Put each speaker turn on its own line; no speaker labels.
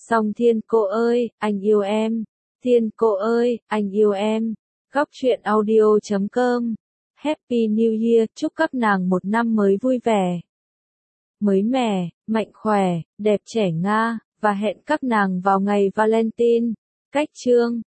Song Thiên cô ơi, anh yêu em. Thiên cô ơi, anh yêu em. Góc truyện audio.com. Happy New Year, chúc các nàng một năm mới vui vẻ, mới mẻ, mạnh khỏe, đẹp trẻ Nga, và hẹn các nàng vào ngày Valentine. Cách chương